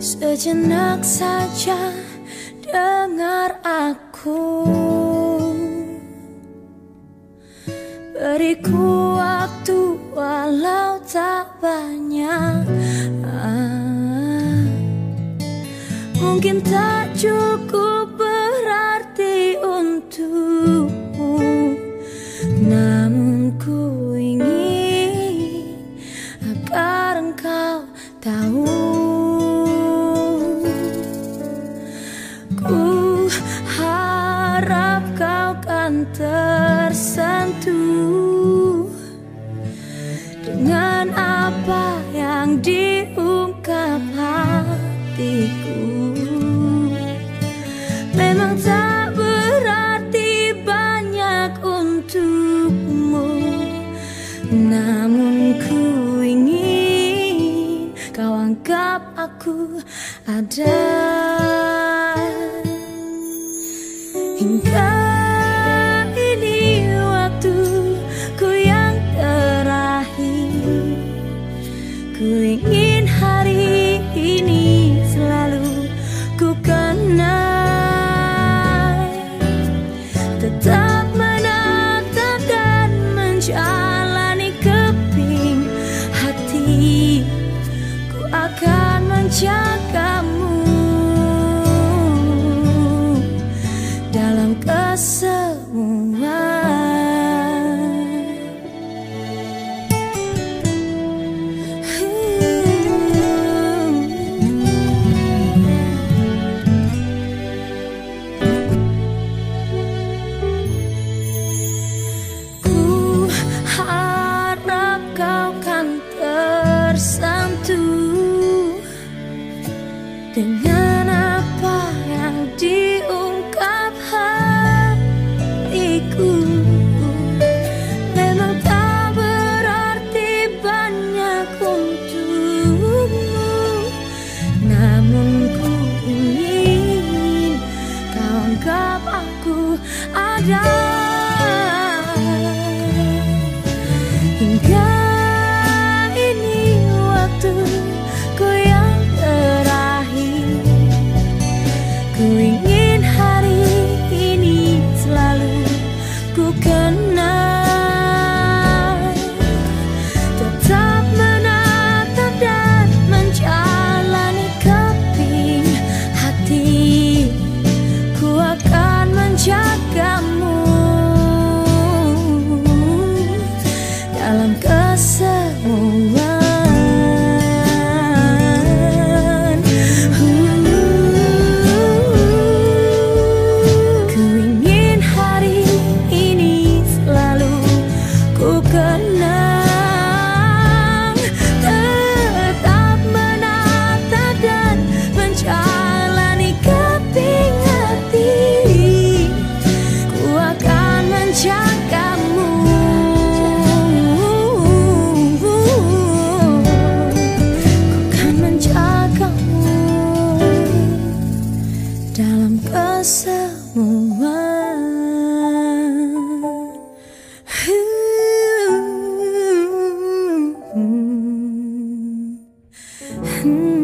Sejenak saja dengar aku, beriku waktu walau tak banyak. Mungkin tak cukup berarti untukmu, namun ku ingin agar engkau tahu. Ku harap kau kan tersentuh dengan apa yang diungkap hatiku. Memang tak berarti banyak untukmu, namun ku ingin kau anggap aku ada. Hingga ini waktuku yang terakhir, ku ingin hari ini selalu ku kenang, tetap menatap dan menjalani keping hati. Ku akan menjagamu dalam kesemuan. Ku harap kau kan tersentuh dengan apa yang diungkap hatiku. Memang tak berarti banyak untukmu, namun ku ingin kau anggap aku ada. Hingga ini waktuku yang terakhir, ku ingin hari ini selalu ku kenang, tetap menatap dan menjalani keping hati. Ku akan menjagamu dalam kesemuan. Ku ingin hari ini selalu ku kenang, tetap menatap dan menjalani keping hati. Ku akan menjagamu dalam kesemuan.